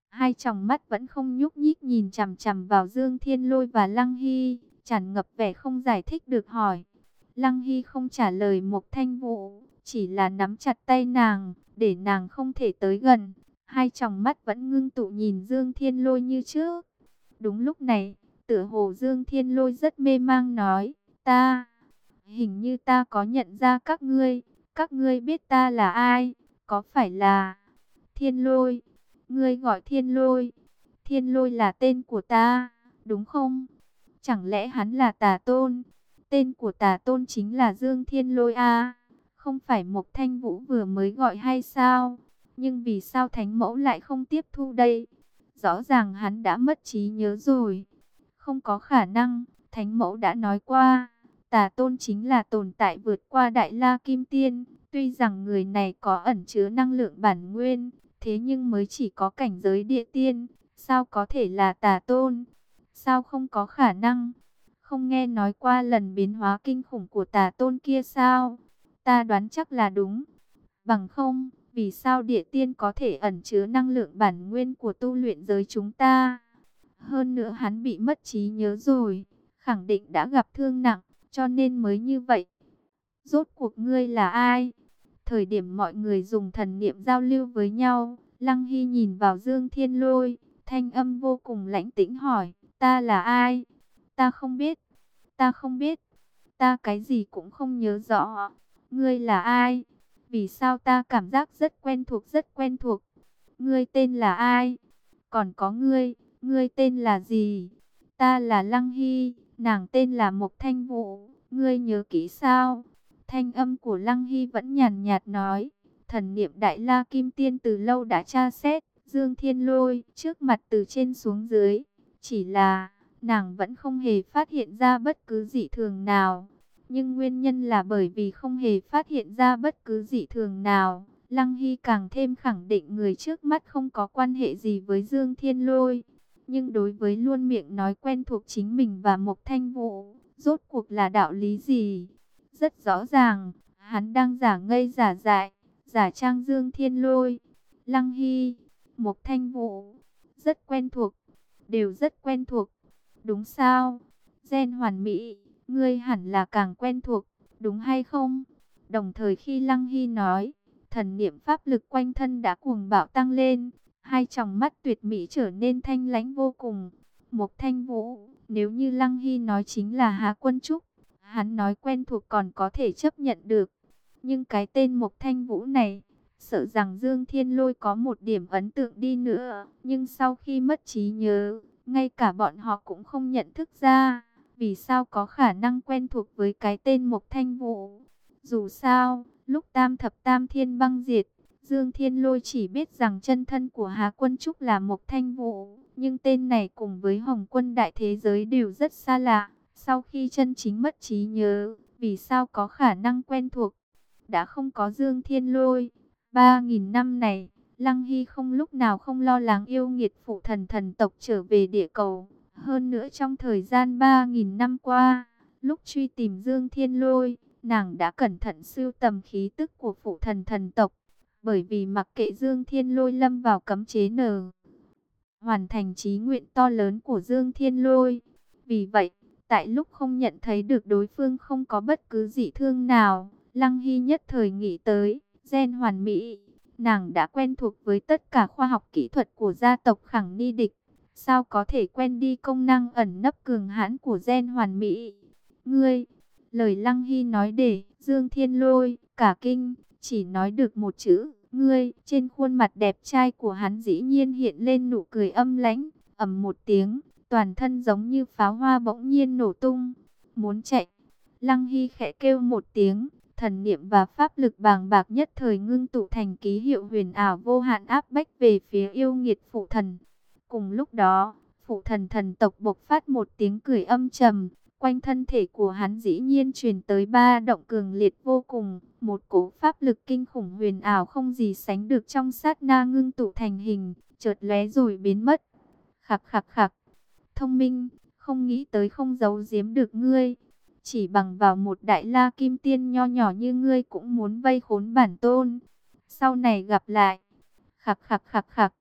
Hai tròng mắt vẫn không nhúc nhích nhìn chằm chằm vào Dương Thiên Lôi và Lăng Hy, tràn ngập vẻ không giải thích được hỏi. Lăng Hy không trả lời Mộc Thanh Vũ, chỉ là nắm chặt tay nàng, để nàng không thể tới gần. Hai tròng mắt vẫn ngưng tụ nhìn Dương Thiên Lôi như trước. Đúng lúc này, tựa hồ Dương Thiên Lôi rất mê mang nói, ta, hình như ta có nhận ra các ngươi, các ngươi biết ta là ai, có phải là Thiên Lôi, ngươi gọi Thiên Lôi, Thiên Lôi là tên của ta, đúng không? Chẳng lẽ hắn là Tà Tôn? Tên của Tà Tôn chính là Dương Thiên Lôi à? Không phải Mộc Thanh Vũ vừa mới gọi hay sao? Nhưng vì sao Thánh Mẫu lại không tiếp thu đây? Rõ ràng hắn đã mất trí nhớ rồi. Không có khả năng, Thánh Mẫu đã nói qua, Tà Tôn chính là tồn tại vượt qua Đại La Kim Tiên. Tuy rằng người này có ẩn chứa năng lượng bản nguyên, thế nhưng mới chỉ có cảnh giới địa tiên, sao có thể là Tà Tôn? Sao không có khả năng? Không nghe nói qua lần biến hóa kinh khủng của Tà Tôn kia sao? Ta đoán chắc là đúng. Bằng không, vì sao địa tiên có thể ẩn chứa năng lượng bản nguyên của tu luyện giới chúng ta? Hơn nữa hắn bị mất trí nhớ rồi, khẳng định đã gặp thương nặng, cho nên mới như vậy. Rốt cuộc ngươi là ai? Thời điểm mọi người dùng thần niệm giao lưu với nhau, Lăng Hy nhìn vào Dương Thiên Lôi, thanh âm vô cùng lãnh tĩnh hỏi, ta là ai? Ta không biết, ta không biết, ta cái gì cũng không nhớ rõ. Ngươi là ai? Vì sao ta cảm giác rất quen thuộc rất quen thuộc? Ngươi tên là ai? Còn có ngươi, ngươi tên là gì? Ta là Lăng Hy, nàng tên là Mộc Thanh Vũ, ngươi nhớ kỹ sao? Thanh âm của Lăng Hy vẫn nhàn nhạt nói, thần niệm Đại La Kim Tiên từ lâu đã tra xét Dương Thiên Lôi trước mặt từ trên xuống dưới, chỉ là nàng vẫn không hề phát hiện ra bất cứ dị thường nào. Nhưng nguyên nhân là bởi vì không hề phát hiện ra bất cứ dị thường nào, Lăng Hy càng thêm khẳng định người trước mắt không có quan hệ gì với Dương Thiên Lôi. Nhưng đối với luôn miệng nói quen thuộc chính mình và Mộc Thanh Vũ, rốt cuộc là đạo lý gì? Rất rõ ràng, hắn đang giả ngây giả dại, giả trang Dương Thiên Lôi. Lăng Hy, Mộc Thanh Vũ, rất quen thuộc, đều rất quen thuộc. Đúng sao? Gen hoàn mỹ, ngươi hẳn là càng quen thuộc, đúng hay không? Đồng thời khi Lăng Hy nói, thần niệm pháp lực quanh thân đã cuồng bạo tăng lên, hai tròng mắt tuyệt mỹ trở nên thanh lãnh vô cùng. Mộc Thanh Vũ, nếu như Lăng Hy nói chính là Hà Quân Trúc, hắn nói quen thuộc còn có thể chấp nhận được. Nhưng cái tên Mộc Thanh Vũ này, sợ rằng Dương Thiên Lôi có một điểm ấn tượng đi nữa, nhưng sau khi mất trí nhớ, ngay cả bọn họ cũng không nhận thức ra, vì sao có khả năng quen thuộc với cái tên Mộc Thanh Vũ. Dù sao, lúc Tam Thập Tam Thiên băng diệt, Dương Thiên Lôi chỉ biết rằng chân thân của Hà Quân Trúc là Mộc Thanh Vũ, nhưng tên này cùng với Hồng Quân Đại Thế Giới đều rất xa lạ. Sau khi chân chính mất trí nhớ, vì sao có khả năng quen thuộc? Đã không có Dương Thiên Lôi, ba nghìn năm này, Lăng Hy không lúc nào không lo lắng yêu nghiệt phụ thần thần tộc trở về địa cầu. Hơn nữa trong thời gian ba nghìn năm qua, lúc truy tìm Dương Thiên Lôi, nàng đã cẩn thận sưu tầm khí tức của phụ thần thần tộc. Bởi vì mặc kệ Dương Thiên Lôi lâm vào cấm chế nở, hoàn thành chí nguyện to lớn của Dương Thiên Lôi. Vì vậy, tại lúc không nhận thấy được đối phương không có bất cứ dị thương nào, Lăng Hy nhất thời nghĩ tới gen hoàn mỹ. Nàng đã quen thuộc với tất cả khoa học kỹ thuật của gia tộc Khẳng Ni Địch, sao có thể quên đi công năng ẩn nấp cường hãn của gen hoàn mỹ? Ngươi, lời Lăng Hy nói để Dương Thiên Lôi cả kinh, chỉ nói được một chữ, ngươi. Trên khuôn mặt đẹp trai của hắn dĩ nhiên hiện lên nụ cười âm lãnh, ầm một tiếng, toàn thân giống như pháo hoa bỗng nhiên nổ tung. Muốn chạy, Lăng Hy khẽ kêu một tiếng, thần niệm và pháp lực bàng bạc nhất thời ngưng tụ thành ký hiệu huyền ảo vô hạn áp bách về phía yêu nghiệt phụ thần. Cùng lúc đó, phụ thần thần tộc bộc phát một tiếng cười âm trầm, quanh thân thể của hắn dĩ nhiên truyền tới ba động cường liệt vô cùng, một cỗ pháp lực kinh khủng huyền ảo không gì sánh được trong sát na ngưng tụ thành hình, chợt lóe rồi biến mất. Khặc khặc khặc, thông minh, không nghĩ tới không giấu giếm được ngươi. Chỉ bằng vào một đại la kim tiên nho nhỏ như ngươi cũng muốn vây khốn bản tôn. Sau này gặp lại. Khặc khặc khặc khặc.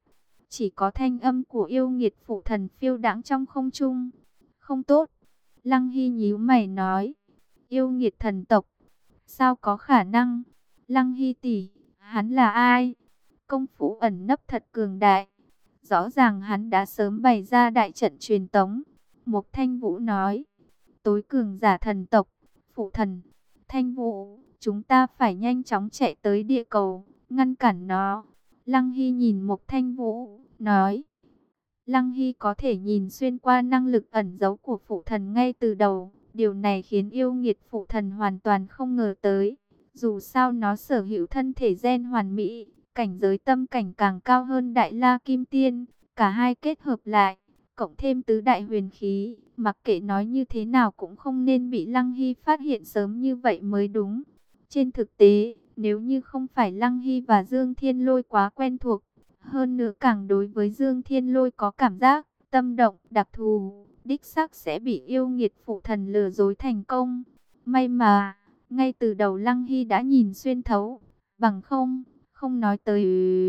chỉ có thanh âm của yêu nghiệt phụ thần phiêu đãng trong không trung. Không tốt. Lăng Hy nhíu mày nói. Yêu nghiệt thần tộc. Sao có khả năng? Lăng Hy tỷ, hắn là ai? Công phu ẩn nấp thật cường đại. Rõ ràng hắn đã sớm bày ra đại trận truyền tống. Mục Thanh Vũ nói. Tối cường giả thần tộc. Phụ thần. Thanh Vũ, chúng ta phải nhanh chóng chạy tới địa cầu, ngăn cản nó. Lăng Hy nhìn Mục Thanh Vũ, nói. Lăng Hy có thể nhìn xuyên qua năng lực ẩn giấu của phụ thần ngay từ đầu. Điều này khiến yêu nghiệt phụ thần hoàn toàn không ngờ tới. Dù sao nó sở hữu thân thể gen hoàn mỹ, cảnh giới tâm cảnh càng cao hơn Đại La Kim Tiên. Cả hai kết hợp lại, cộng thêm tứ đại huyền khí, mặc kệ nói như thế nào cũng không nên bị Lăng Hy phát hiện sớm như vậy mới đúng. Trên thực tế, nếu như không phải Lăng Hy và Dương Thiên Lôi quá quen thuộc, hơn nữa càng đối với Dương Thiên Lôi có cảm giác tâm động đặc thù, đích xác sẽ bị yêu nghiệt phụ thần lừa dối thành công. May mà, ngay từ đầu Lăng Hy đã nhìn xuyên thấu, bằng không, không nói tới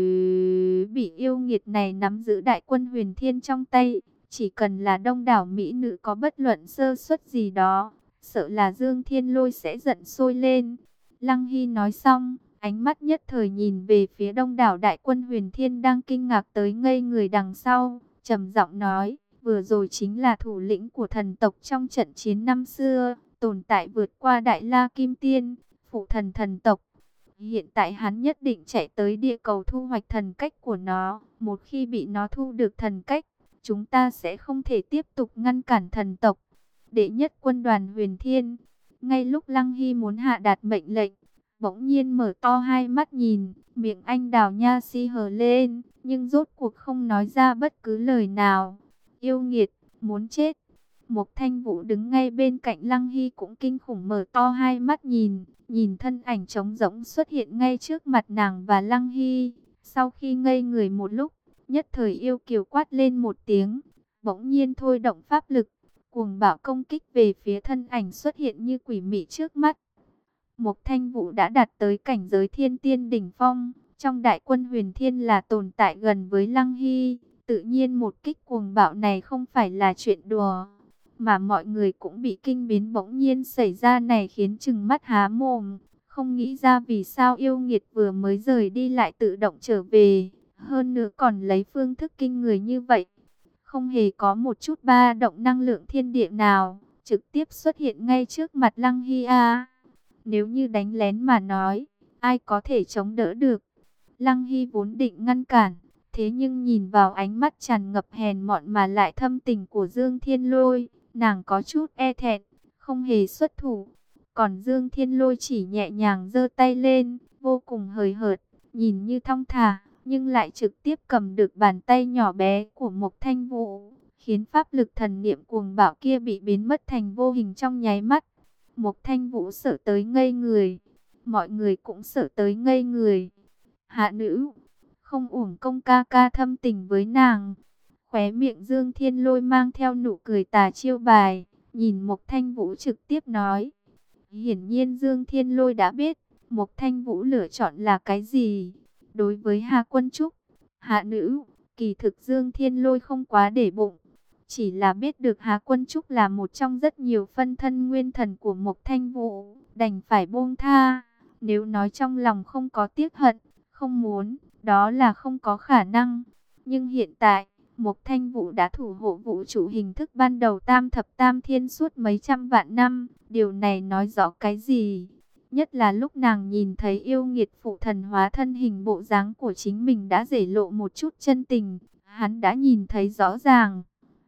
bị yêu nghiệt này nắm giữ đại quân huyền thiên trong tay. Chỉ cần là đông đảo mỹ nữ có bất luận sơ suất gì đó, sợ là Dương Thiên Lôi sẽ giận sôi lên. Lăng Hy nói xong, ánh mắt nhất thời nhìn về phía đông đảo đại quân huyền thiên đang kinh ngạc tới ngây người đằng sau, trầm giọng nói, vừa rồi chính là thủ lĩnh của thần tộc trong trận chiến năm xưa, tồn tại vượt qua Đại La Kim Tiên, phụ thần thần tộc. Hiện tại hắn nhất định chạy tới địa cầu thu hoạch thần cách của nó, một khi bị nó thu được thần cách, chúng ta sẽ không thể tiếp tục ngăn cản thần tộc. Đệ nhất quân đoàn huyền thiên, ngay lúc Lăng Hy muốn hạ đạt mệnh lệnh, bỗng nhiên mở to hai mắt nhìn, miệng anh đào nha si hờ lên, nhưng rốt cuộc không nói ra bất cứ lời nào. Yêu nghiệt, muốn chết. Mục Thanh Vũ đứng ngay bên cạnh Lăng Hy cũng kinh khủng mở to hai mắt nhìn, nhìn thân ảnh trống rỗng xuất hiện ngay trước mặt nàng và Lăng Hy. Sau khi ngây người một lúc, nhất thời yêu kiều quát lên một tiếng, bỗng nhiên thôi động pháp lực, cuồng bạo công kích về phía thân ảnh xuất hiện như quỷ mị trước mắt. Mục Thanh Vũ đã đạt tới cảnh giới thiên tiên đỉnh phong, trong đại quân huyền thiên là tồn tại gần với Lăng Hy, tự nhiên một kích cuồng bạo này không phải là chuyện đùa, mà mọi người cũng bị kinh biến bỗng nhiên xảy ra này khiến trừng mắt há mồm, không nghĩ ra vì sao yêu nghiệt vừa mới rời đi lại tự động trở về, hơn nữa còn lấy phương thức kinh người như vậy, không hề có một chút ba động năng lượng thiên địa nào, trực tiếp xuất hiện ngay trước mặt Lăng Hy a. Nếu như đánh lén mà nói, ai có thể chống đỡ được? Lăng Hy vốn định ngăn cản, thế nhưng nhìn vào ánh mắt tràn ngập hèn mọn mà lại thâm tình của Dương Thiên Lôi, nàng có chút e thẹn, không hề xuất thủ. Còn Dương Thiên Lôi chỉ nhẹ nhàng giơ tay lên, vô cùng hời hợt, nhìn như thong thả, nhưng lại trực tiếp cầm được bàn tay nhỏ bé của Mục Thanh Vũ, khiến pháp lực thần niệm cuồng bạo kia bị biến mất thành vô hình trong nháy mắt. Mục Thanh Vũ sợ tới ngây người, mọi người cũng sợ tới ngây người. Hạ nữ, không uổng công ca ca thâm tình với nàng. Khóe miệng Dương Thiên Lôi mang theo nụ cười tà chiêu bài, nhìn Mục Thanh Vũ trực tiếp nói. Hiển nhiên Dương Thiên Lôi đã biết, Mục Thanh Vũ lựa chọn là cái gì. Đối với Hà Quân Trúc, hạ nữ, kỳ thực Dương Thiên Lôi không quá để bụng. Chỉ là biết được Hà Quân Trúc là một trong rất nhiều phân thân nguyên thần của Mục Thanh Vũ, đành phải buông tha. Nếu nói trong lòng không có tiếc hận, không muốn, đó là không có khả năng. Nhưng hiện tại, Mục Thanh Vũ đã thủ hộ vũ trụ hình thức ban đầu tam thập tam thiên suốt mấy trăm vạn năm. Điều này nói rõ cái gì? Nhất là lúc nàng nhìn thấy yêu nghiệt phụ thần hóa thân hình bộ dáng của chính mình đã để lộ một chút chân tình. Hắn đã nhìn thấy rõ ràng.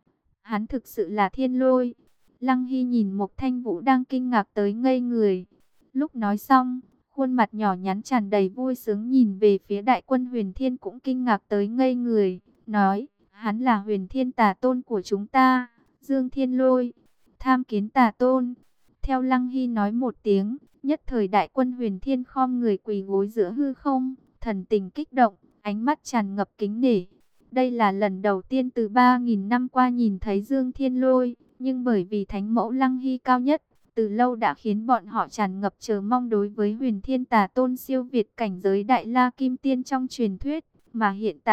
Hắn thực sự là Thiên Lôi. Lăng Hy nhìn Mục Thanh Vũ đang kinh ngạc tới ngây người. Lúc nói xong, khuôn mặt nhỏ nhắn tràn đầy vui sướng nhìn về phía đại quân huyền thiên cũng kinh ngạc tới ngây người. Nói, hắn là huyền thiên tà tôn của chúng ta, Dương Thiên Lôi, tham kiến tà tôn. Theo Lăng Hy nói một tiếng, nhất thời đại quân huyền thiên khom người quỳ gối giữa hư không, thần tình kích động, ánh mắt tràn ngập kính nể. Đây là lần đầu tiên từ ba nghìn năm qua nhìn thấy Dương Thiên Lôi, nhưng bởi vì thánh mẫu Lăng Hy cao nhất, từ lâu đã khiến bọn họ tràn ngập chờ mong đối với huyền thiên tà tôn siêu việt cảnh giới Đại La Kim Tiên trong truyền thuyết. Mà hiện tại,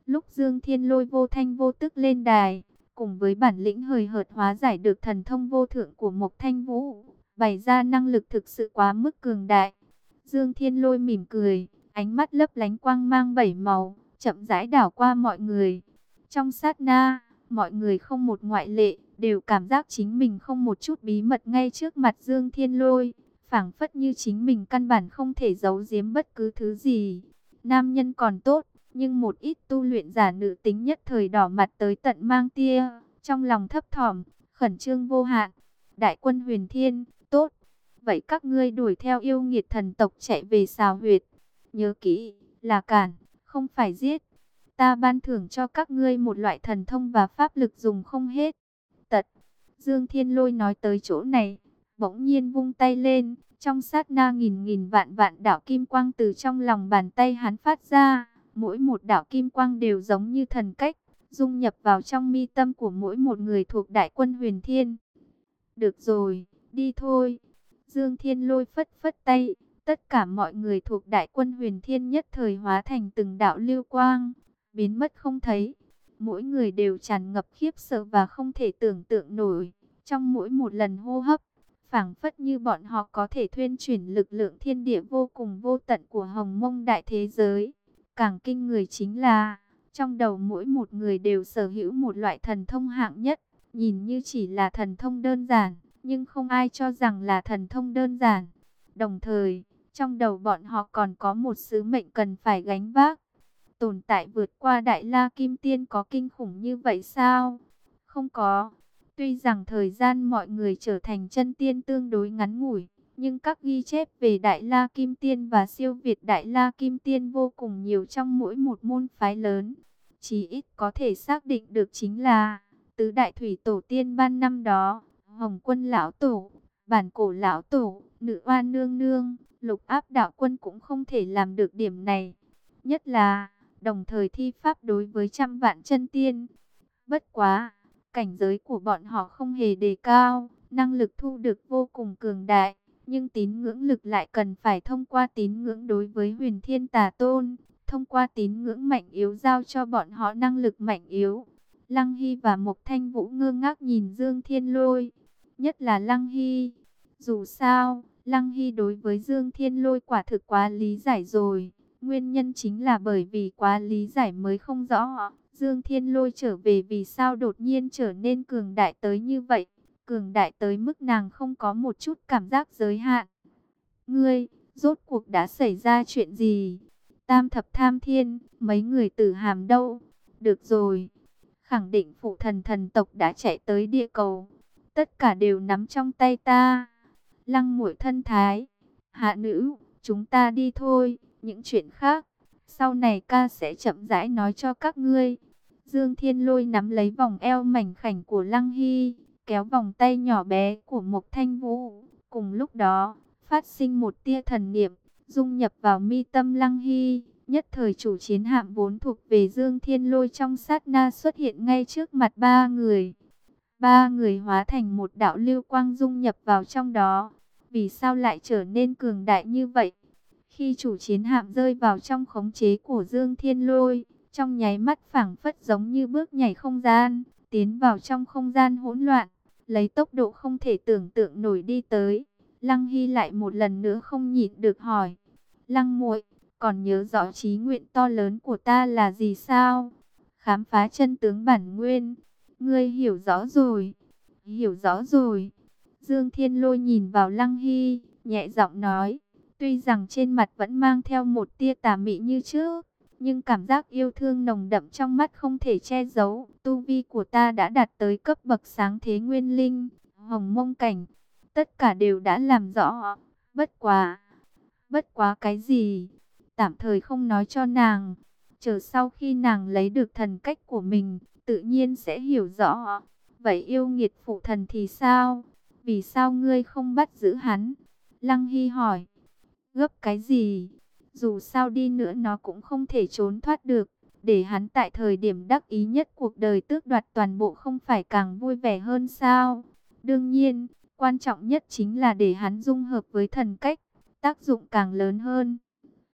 Lúc Dương Thiên Lôi vô thanh vô tức lên đài, cùng với bản lĩnh hời hợt hóa giải được thần thông vô thượng của Mộc Thanh Vũ, bày ra năng lực thực sự quá mức cường đại. Dương Thiên Lôi mỉm cười, ánh mắt lấp lánh quang mang bảy màu, chậm rãi đảo qua mọi người. Trong sát na, mọi người không một ngoại lệ, đều cảm giác chính mình không một chút bí mật ngay trước mặt Dương Thiên Lôi, phảng phất như chính mình căn bản không thể giấu giếm bất cứ thứ gì. Nam nhân còn tốt, nhưng một ít tu luyện giả nữ tính nhất thời đỏ mặt tới tận mang tia, trong lòng thấp thỏm, khẩn trương vô hạn. Đại quân Huyền Thiên, tốt. Vậy các ngươi đuổi theo yêu nghiệt thần tộc chạy về xào huyệt. Nhớ kỹ, là cản, không phải giết. Ta ban thưởng cho các ngươi một loại thần thông và pháp lực dùng không hết tật. Dương Thiên Lôi nói tới chỗ này, bỗng nhiên vung tay lên, trong sát na nghìn nghìn vạn vạn đạo kim quang từ trong lòng bàn tay hắn phát ra, mỗi một đạo kim quang đều giống như thần cách, dung nhập vào trong mi tâm của mỗi một người thuộc đại quân Huyền Thiên. Được rồi, đi thôi. Dương Thiên Lôi phất phất tay, tất cả mọi người thuộc đại quân Huyền Thiên nhất thời hóa thành từng đạo lưu quang, biến mất không thấy. Mỗi người đều tràn ngập khiếp sợ và không thể tưởng tượng nổi. Trong mỗi một lần hô hấp, phảng phất như bọn họ có thể thuyên chuyển lực lượng thiên địa vô cùng vô tận của hồng mông đại thế giới. Càng kinh người chính là, trong đầu mỗi một người đều sở hữu một loại thần thông hạng nhất. Nhìn như chỉ là thần thông đơn giản, nhưng không ai cho rằng là thần thông đơn giản. Đồng thời, trong đầu bọn họ còn có một sứ mệnh cần phải gánh vác. Tồn tại vượt qua Đại La Kim Tiên có kinh khủng như vậy sao? Không có. Tuy rằng thời gian mọi người trở thành chân tiên tương đối ngắn ngủi, nhưng các ghi chép về Đại La Kim Tiên và siêu việt Đại La Kim Tiên vô cùng nhiều trong mỗi một môn phái lớn. Chỉ ít có thể xác định được chính là tứ đại thủy tổ tiên ban năm đó, Hồng Quân lão tổ, Bản Cổ lão tổ, Nữ Oa nương nương, Lục Áp đạo quân cũng không thể làm được điểm này. Nhất là đồng thời thi pháp đối với trăm vạn chân tiên. Bất quá, cảnh giới của bọn họ không hề đề cao, năng lực thu được vô cùng cường đại, nhưng tín ngưỡng lực lại cần phải thông qua tín ngưỡng đối với Huyền Thiên Tà Tôn, thông qua tín ngưỡng mạnh yếu giao cho bọn họ năng lực mạnh yếu. Lăng Hy và Mộc Thanh Vũ ngơ ngác nhìn Dương Thiên Lôi, nhất là Lăng Hy. Dù sao, Lăng Hy đối với Dương Thiên Lôi quả thực quá lý giải rồi. Nguyên nhân chính là bởi vì quá lý giải mới không rõ Dương Thiên Lôi trở về vì sao đột nhiên trở nên cường đại tới như vậy. Cường đại tới mức nàng không có một chút cảm giác giới hạn. Ngươi, rốt cuộc đã xảy ra chuyện gì? Tam thập tham thiên, mấy người tử hàm đâu? Được rồi, khẳng định phụ thần thần tộc đã chạy tới địa cầu. Tất cả đều nắm trong tay ta. Lăng Muội thân thái, hạ nữ, chúng ta đi thôi. Những chuyện khác, sau này ca sẽ chậm rãi nói cho các ngươi. Dương Thiên Lôi nắm lấy vòng eo mảnh khảnh của Lăng Hy, kéo vòng tay nhỏ bé của Mộc Thanh Vũ. Cùng lúc đó, phát sinh một tia thần niệm, dung nhập vào mi tâm Lăng Hy. Nhất thời chủ chiến hạm vốn thuộc về Dương Thiên Lôi trong sát na xuất hiện ngay trước mặt ba người. Ba người hóa thành một đạo lưu quang dung nhập vào trong đó. Vì sao lại trở nên cường đại như vậy? Khi chủ chiến hạm rơi vào trong khống chế của Dương Thiên Lôi, trong nháy mắt phảng phất giống như bước nhảy không gian, tiến vào trong không gian hỗn loạn, lấy tốc độ không thể tưởng tượng nổi đi tới. Lăng Hy lại một lần nữa không nhịn được hỏi, Lăng muội, còn nhớ rõ chí nguyện to lớn của ta là gì sao? Khám phá chân tướng bản nguyên. Ngươi hiểu rõ rồi, hiểu rõ rồi. Dương Thiên Lôi nhìn vào Lăng Hy, nhẹ giọng nói. Tuy rằng trên mặt vẫn mang theo một tia tà mị như trước, nhưng cảm giác yêu thương nồng đậm trong mắt không thể che giấu. Tu vi của ta đã đạt tới cấp bậc sáng thế nguyên linh, hồng mông cảnh. Tất cả đều đã làm rõ. Bất quá, bất quá cái gì? Tạm thời không nói cho nàng. Chờ sau khi nàng lấy được thần cách của mình, tự nhiên sẽ hiểu rõ. Vậy yêu nghiệt phụ thần thì sao? Vì sao ngươi không bắt giữ hắn? Lăng Hy hỏi. Gấp cái gì? Dù sao đi nữa nó cũng không thể trốn thoát được. Để hắn tại thời điểm đắc ý nhất cuộc đời tước đoạt toàn bộ không phải càng vui vẻ hơn sao? Đương nhiên, quan trọng nhất chính là để hắn dung hợp với thần cách, tác dụng càng lớn hơn.